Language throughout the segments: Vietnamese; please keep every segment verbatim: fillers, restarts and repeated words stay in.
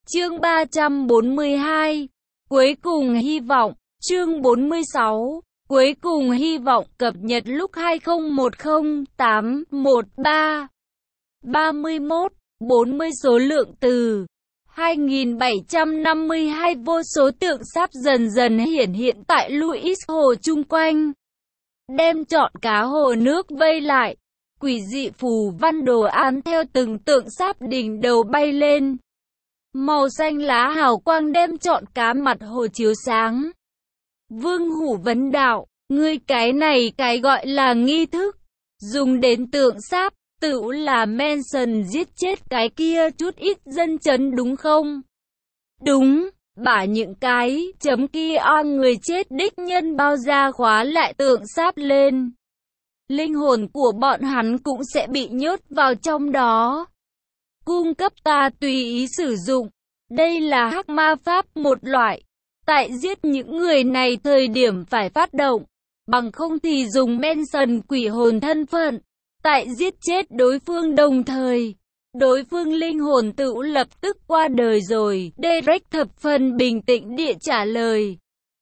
Chương ba trăm bốn mươi hai. Cuối cùng hy vọng. Chương bốn mươi sáu. Cuối cùng hy vọng cập nhật lúc hai không một không tám một ba. ba mươi mốt, bốn mươi số lượng từ. hai nghìn bảy trăm năm mươi hai vô số tượng sáp dần dần hiển hiện tại Louis Hồ chung quanh. Đem trọn cá hồ nước vây lại. Quỷ dị phù văn đồ án theo từng tượng sáp đỉnh đầu bay lên. Màu xanh lá hào quang đem trọn cá mặt hồ chiếu sáng. Vương Hủ vấn đạo, ngươi cái này cái gọi là nghi thức, dùng đến tượng sáp, tự là Manson giết chết cái kia chút ít dân chấn đúng không? Đúng, bả những cái chấm kia o người chết đích nhân bao ra khóa lại tượng sáp lên. Linh hồn của bọn hắn cũng sẽ bị nhốt vào trong đó. Cung cấp ta tùy ý sử dụng. Đây là hắc ma pháp một loại. Tại giết những người này thời điểm phải phát động. Bằng không thì dùng Manson quỷ hồn thân phận. Tại giết chết đối phương đồng thời. Đối phương linh hồn tự lập tức qua đời rồi. Derek thập phần bình tĩnh địa trả lời.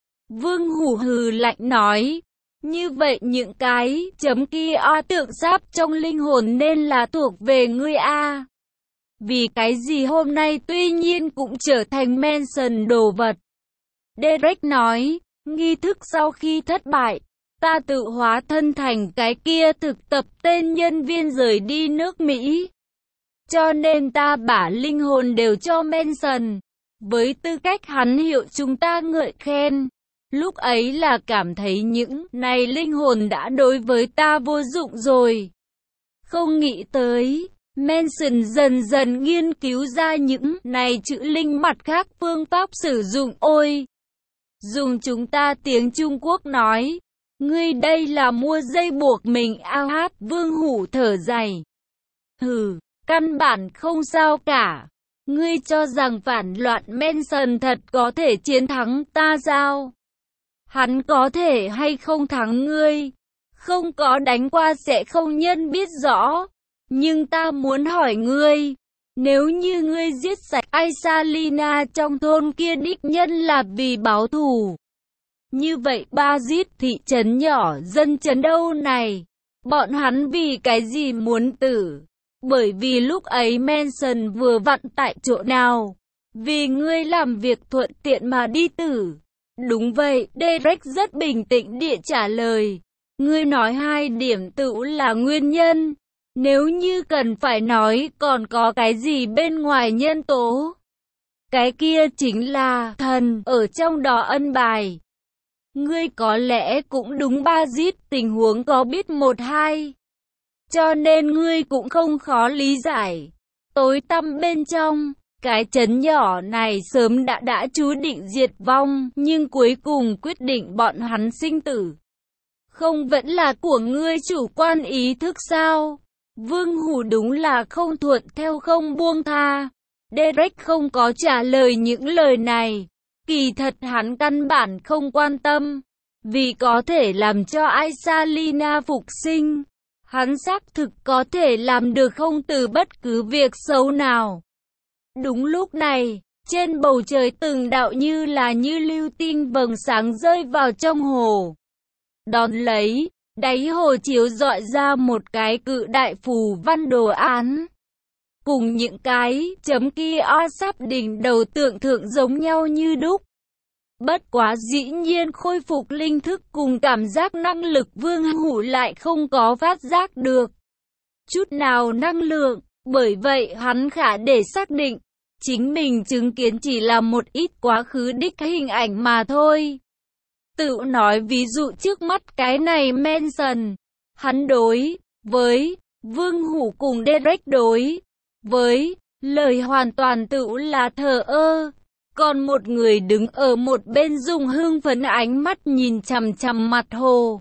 Vương Hủ hừ lạnh nói. Như vậy những cái chấm kia o tượng sáp trong linh hồn nên là thuộc về ngươi a. Vì cái gì hôm nay tuy nhiên cũng trở thành Manson đồ vật. Derek nói, nghi thức sau khi thất bại, ta tự hóa thân thành cái kia thực tập tên nhân viên rời đi nước Mỹ. Cho nên ta bả linh hồn đều cho Manson. Với tư cách hắn hiệu chúng ta ngợi khen. Lúc ấy là cảm thấy những này linh hồn đã đối với ta vô dụng rồi. Không nghĩ tới, Manson dần dần nghiên cứu ra những này chữ linh mặt khác phương pháp sử dụng ôi. Dùng chúng ta tiếng Trung Quốc nói, ngươi đây là mua dây buộc mình ao hát. Vương Hủ thở dài. Hừ, căn bản không sao cả. Ngươi cho rằng phản loạn Manson thật có thể chiến thắng ta sao? Hắn có thể hay không thắng ngươi? Không có đánh qua sẽ không nhân biết rõ. Nhưng ta muốn hỏi ngươi, nếu như ngươi giết sạch Aisalina trong thôn kia đích nhân là vì báo thù. Như vậy ba giết thị trấn nhỏ dân chấn đâu này? Bọn hắn vì cái gì muốn tử? Bởi vì lúc ấy Manson vừa vặn tại chỗ nào? Vì ngươi làm việc thuận tiện mà đi tử. Đúng vậy, Derek rất bình tĩnh địa trả lời. Ngươi nói hai điểm tự là nguyên nhân. Nếu như cần phải nói còn có cái gì bên ngoài nhân tố. Cái kia chính là thần ở trong đó ân bài. Ngươi có lẽ cũng đúng ba giết tình huống có biết một hai. Cho nên ngươi cũng không khó lý giải. Tối tăm bên trong. Cái trấn nhỏ này sớm đã đã chú định diệt vong, nhưng cuối cùng quyết định bọn hắn sinh tử. Không vẫn là của ngươi chủ quan ý thức sao? Vương Hủ đúng là không thuận theo không buông tha. Derek không có trả lời những lời này. Kỳ thật hắn căn bản không quan tâm. Vì có thể làm cho Aisalina phục sinh. Hắn xác thực có thể làm được không từ bất cứ việc xấu nào. Đúng lúc này, trên bầu trời từng đạo như là như lưu tinh vầng sáng rơi vào trong hồ. Đón lấy, đáy hồ chiếu rọi ra một cái cự đại phù văn đồ án. Cùng những cái chấm kia o sắp đỉnh đầu tượng thượng giống nhau như đúc. Bất quá dĩ nhiên khôi phục linh thức cùng cảm giác năng lực Vương Hủ lại không có phát giác được chút nào năng lượng. Bởi vậy hắn khả để xác định. Chính mình chứng kiến chỉ là một ít quá khứ đích hình ảnh mà thôi. Tự nói ví dụ trước mắt cái này Manson. Hắn đối với Vương Hủ cùng Derek đối với lời hoàn toàn tự là thờ ơ. Còn một người đứng ở một bên dùng hưng phấn ánh mắt nhìn chằm chằm mặt hồ.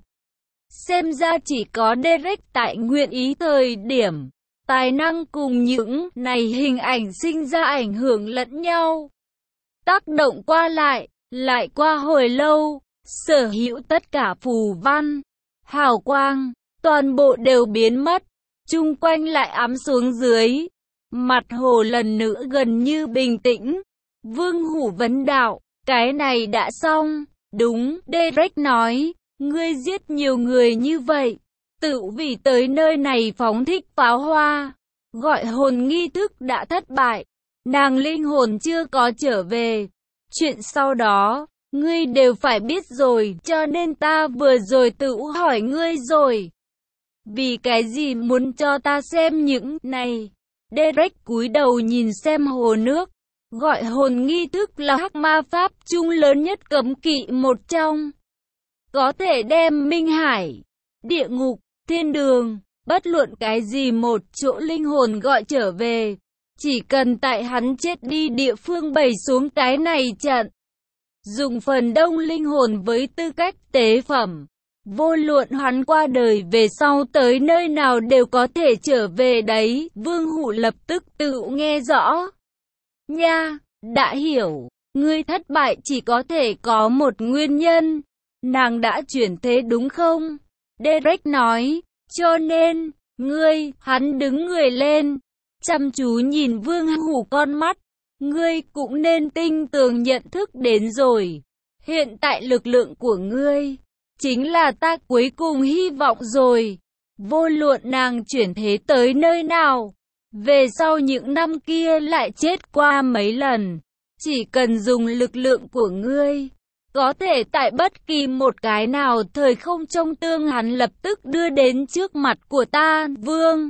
Xem ra chỉ có Derek tại nguyện ý thời điểm. Tài năng cùng những này hình ảnh sinh ra ảnh hưởng lẫn nhau. Tác động qua lại, lại qua hồi lâu, sở hữu tất cả phù văn, hào quang, toàn bộ đều biến mất, chung quanh lại ám xuống dưới. Mặt hồ lần nữa gần như bình tĩnh, Vương Hủ vấn đạo, cái này đã xong. Đúng, Derek nói, ngươi giết nhiều người như vậy, tự vì tới nơi này phóng thích pháo hoa. Gọi hồn nghi thức đã thất bại, nàng linh hồn chưa có trở về. Chuyện sau đó, ngươi đều phải biết rồi, cho nên ta vừa rồi tự hỏi ngươi rồi. Vì cái gì muốn cho ta xem những này? Derek cúi đầu nhìn xem hồ nước. Gọi hồn nghi thức là hắc ma pháp chung lớn nhất cấm kỵ một trong. Có thể đem minh hải, địa ngục, thiên đường, bất luận cái gì một chỗ linh hồn gọi trở về. Chỉ cần tại hắn chết đi địa phương bày xuống cái này trận. Dùng phần đông linh hồn với tư cách tế phẩm. Vô luận hắn qua đời về sau tới nơi nào đều có thể trở về đấy. Vương Hủ lập tức tự nghe rõ. Nha, đã hiểu, ngươi thất bại chỉ có thể có một nguyên nhân. Nàng đã chuyển thế đúng không? Derek nói, cho nên, ngươi, hắn đứng người lên, chăm chú nhìn Vương Hủ con mắt. Ngươi cũng nên tinh tường nhận thức đến rồi. Hiện tại lực lượng của ngươi chính là ta cuối cùng hy vọng rồi. Vô luận nàng chuyển thế tới nơi nào, về sau những năm kia lại chết qua mấy lần, chỉ cần dùng lực lượng của ngươi, có thể tại bất kỳ một cái nào thời không trong tương hắn lập tức đưa đến trước mặt của ta. Vương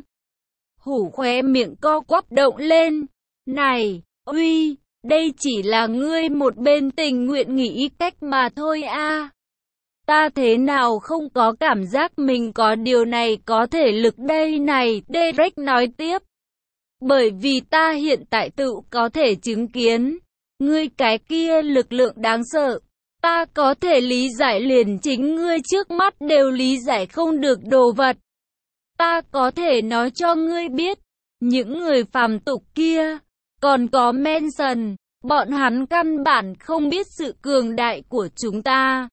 Hủ khóe miệng co quắp động lên. Này, uy, đây chỉ là ngươi một bên tình nguyện nghĩ cách mà thôi a. Ta thế nào không có cảm giác mình có điều này có thể lực đây này, Derek nói tiếp. Bởi vì ta hiện tại tự có thể chứng kiến, ngươi cái kia lực lượng đáng sợ. Ta có thể lý giải liền chính ngươi trước mắt đều lý giải không được đồ vật. Ta có thể nói cho ngươi biết, những người phàm tục kia, còn có Manson, bọn hắn căn bản không biết sự cường đại của chúng ta.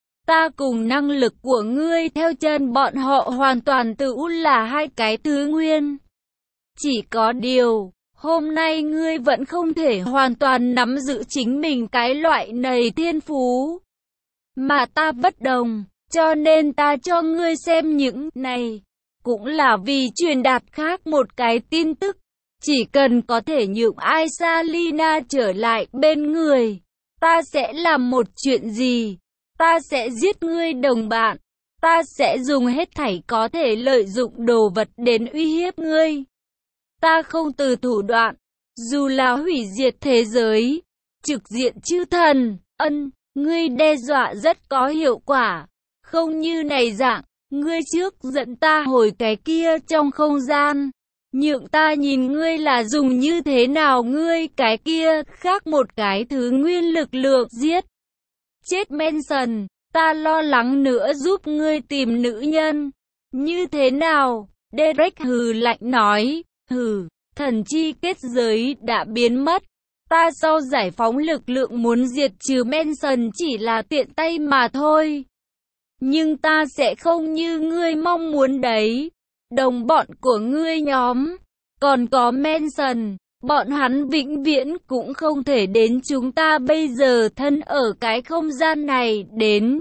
Ta cùng năng lực của ngươi theo chân bọn họ hoàn toàn tự là hai cái thứ nguyên. Chỉ có điều, hôm nay ngươi vẫn không thể hoàn toàn nắm giữ chính mình cái loại này thiên phú. Mà ta bất đồng, cho nên ta cho ngươi xem những này. Cũng là vì truyền đạt khác một cái tin tức. Chỉ cần có thể nhượng Aisalina trở lại bên người, ta sẽ làm một chuyện gì? Ta sẽ giết ngươi đồng bạn. Ta sẽ dùng hết thảy có thể lợi dụng đồ vật đến uy hiếp ngươi. Ta không từ thủ đoạn, dù là hủy diệt thế giới, trực diện chư thần, ân, ngươi đe dọa rất có hiệu quả. Không như này dạng, ngươi trước dẫn ta hồi cái kia trong không gian. Nhượng ta nhìn ngươi là dùng như thế nào ngươi cái kia khác một cái thứ nguyên lực lượng giết. Chết Manson, ta lo lắng nữa giúp ngươi tìm nữ nhân. Như thế nào? Derek hừ lạnh nói, hừ, thần chi kết giới đã biến mất. Ta sau giải phóng lực lượng muốn diệt trừ Manson chỉ là tiện tay mà thôi. Nhưng ta sẽ không như ngươi mong muốn đấy. Đồng bọn của ngươi nhóm, còn có Manson, bọn hắn vĩnh viễn cũng không thể đến chúng ta bây giờ thân ở cái không gian này đến.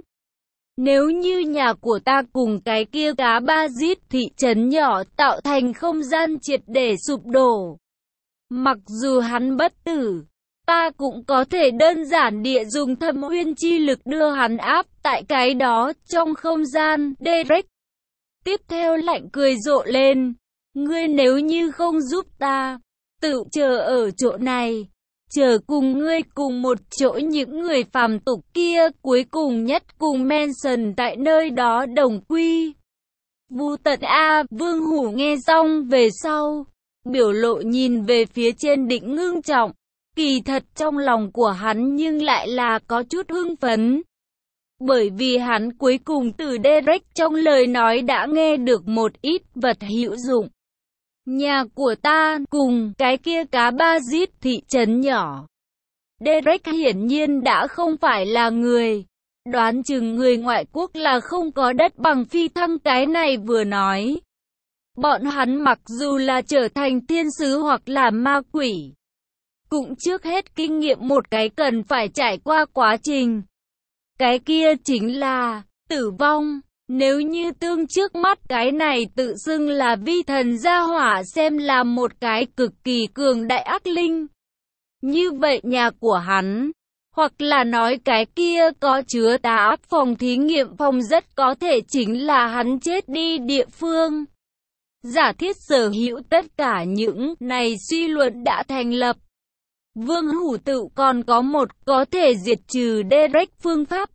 Nếu như nhà của ta cùng cái kia cá ba dít thị trấn nhỏ tạo thành không gian triệt để sụp đổ. Mặc dù hắn bất tử, ta cũng có thể đơn giản địa dùng thâm uyên chi lực đưa hắn áp tại cái đó trong không gian. Derek tiếp theo lạnh cười rộ lên. Ngươi nếu như không giúp ta, tự chờ ở chỗ này, chờ cùng ngươi cùng một chỗ những người phàm tục kia cuối cùng nhất cùng Manson tại nơi đó đồng quy. Vu tận A, Vương Hủ nghe xong về sau, biểu lộ nhìn về phía trên định ngưng trọng, kỳ thật trong lòng của hắn nhưng lại là có chút hưng phấn. Bởi vì hắn cuối cùng từ Derek trong lời nói đã nghe được một ít vật hữu dụng. Nhà của ta cùng cái kia cá ba dít thị trấn nhỏ. Derek hiển nhiên đã không phải là người. Đoán chừng người ngoại quốc là không có đất bằng phi thăng cái này vừa nói. Bọn hắn mặc dù là trở thành thiên sứ hoặc là ma quỷ, cũng trước hết kinh nghiệm một cái cần phải trải qua quá trình. Cái kia chính là tử vong. Nếu như tương trước mắt cái này tự xưng là vi thần gia hỏa xem là một cái cực kỳ cường đại ác linh, như vậy nhà của hắn, hoặc là nói cái kia có chứa tà ác phòng thí nghiệm phòng rất có thể chính là hắn chết đi địa phương. Giả thiết sở hữu tất cả những này suy luận đã thành lập. Vương Hủ Tự còn có một có thể diệt trừ Derek phương pháp.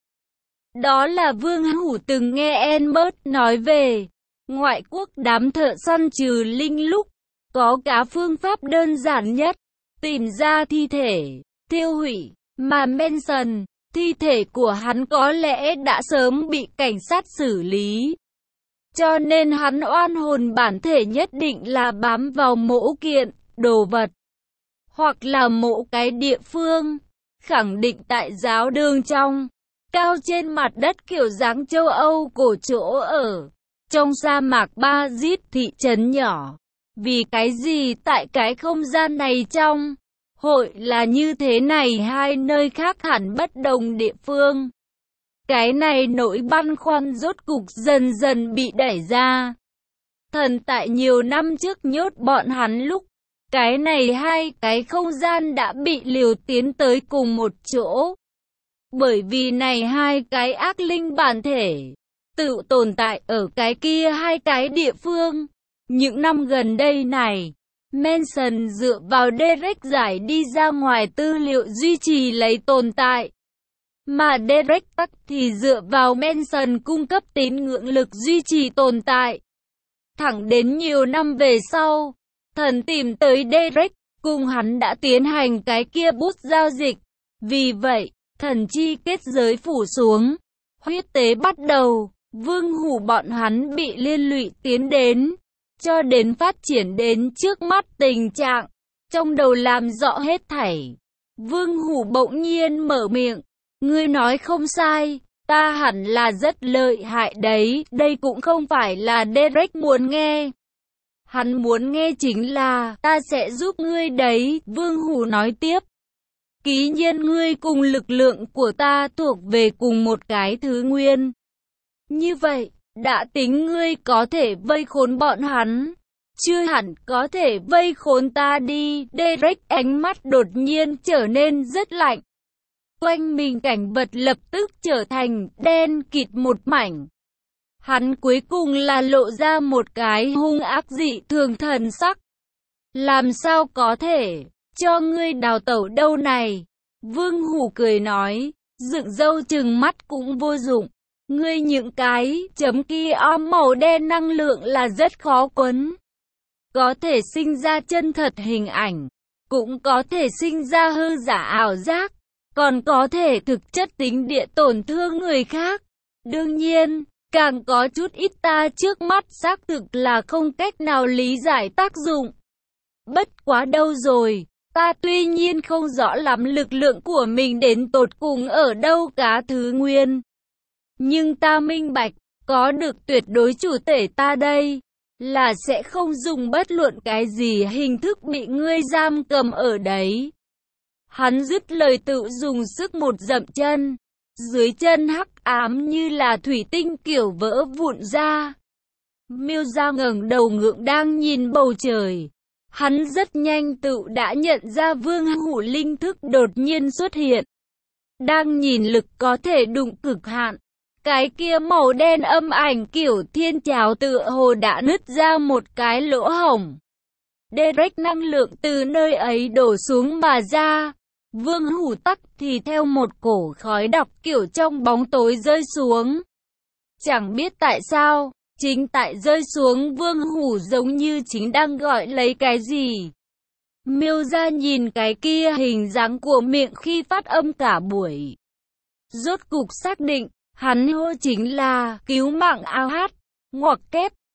Đó là Vương Hủ từng nghe Enbert nói về ngoại quốc đám thợ săn trừ linh lúc có cả phương pháp đơn giản nhất, tìm ra thi thể, tiêu hủy, mà Manson, thi thể của hắn có lẽ đã sớm bị cảnh sát xử lý. Cho nên hắn oan hồn bản thể nhất định là bám vào mỗ kiện, đồ vật, hoặc là mỗ cái địa phương, khẳng định tại giáo đường trong, cao trên mặt đất kiểu dáng châu Âu cổ chỗ ở, trong sa mạc Ba Dít thị trấn nhỏ. Vì cái gì tại cái không gian này trong hội là như thế này hai nơi khác hẳn bất đồng địa phương. Cái này nỗi băn khoăn rốt cục dần dần bị đẩy ra. Thần tại nhiều năm trước nhốt bọn hắn lúc, cái này hai cái không gian đã bị liều tiến tới cùng một chỗ. Bởi vì này hai cái ác linh bản thể, tự tồn tại ở cái kia hai cái địa phương. Những năm gần đây này, Manson dựa vào Derek giải đi ra ngoài tư liệu duy trì lấy tồn tại. Mà Derek tắc thì dựa vào Manson cung cấp tín ngưỡng lực duy trì tồn tại. Thẳng đến nhiều năm về sau, thần tìm tới Derek, cùng hắn đã tiến hành cái kia bút giao dịch. Vì vậy, thần chi kết giới phủ xuống, huyết tế bắt đầu, Vương Hủ bọn hắn bị liên lụy tiến đến, cho đến phát triển đến trước mắt tình trạng, trong đầu làm rõ hết thảy. Vương Hủ bỗng nhiên mở miệng, ngươi nói không sai, ta hẳn là rất lợi hại đấy, đây cũng không phải là Derek muốn nghe. Hắn muốn nghe chính là, ta sẽ giúp ngươi đấy, Vương Hủ nói tiếp. Ký nhiên ngươi cùng lực lượng của ta thuộc về cùng một cái thứ nguyên. Như vậy, đã tính ngươi có thể vây khốn bọn hắn, chưa hẳn có thể vây khốn ta đi. Derek ánh mắt đột nhiên trở nên rất lạnh. Quanh mình cảnh vật lập tức trở thành đen kịt một mảnh. Hắn cuối cùng là lộ ra một cái hung ác dị thường thần sắc. Làm sao có thể cho ngươi đào tẩu đâu này? Vương Hủ cười nói, dựng râu trừng mắt cũng vô dụng. Ngươi những cái chấm kia om màu đen năng lượng là rất khó quấn. Có thể sinh ra chân thật hình ảnh, cũng có thể sinh ra hư giả ảo giác, còn có thể thực chất tính địa tổn thương người khác. Đương nhiên, càng có chút ít ta trước mắt xác thực là không cách nào lý giải tác dụng. Bất quá đâu rồi, ta tuy nhiên không rõ lắm lực lượng của mình đến tột cùng ở đâu cả thứ nguyên. Nhưng ta minh bạch, có được tuyệt đối chủ thể ta đây, là sẽ không dùng bất luận cái gì hình thức bị ngươi giam cầm ở đấy. Hắn dứt lời tự dùng sức một dậm chân, dưới chân hắc ám như là thủy tinh kiểu vỡ vụn ra. Miêu Gia ngẩng đầu ngượng đang nhìn bầu trời. Hắn rất nhanh tự đã nhận ra Vương Hủ linh thức đột nhiên xuất hiện. Đang nhìn lực có thể đụng cực hạn. Cái kia màu đen âm ảnh kiểu thiên trảo tựa hồ đã nứt ra một cái lỗ hổng. Derek năng lượng từ nơi ấy đổ xuống mà ra. Vương Hủ tắc thì theo một cổ khói độc kiểu trong bóng tối rơi xuống. Chẳng biết tại sao, chính tại rơi xuống Vương Hủ giống như chính đang gọi lấy cái gì. Miêu Gia nhìn cái kia hình dáng của miệng khi phát âm cả buổi. Rốt cục xác định, hắn hô chính là cứu mạng ao hát, ngoặc kép.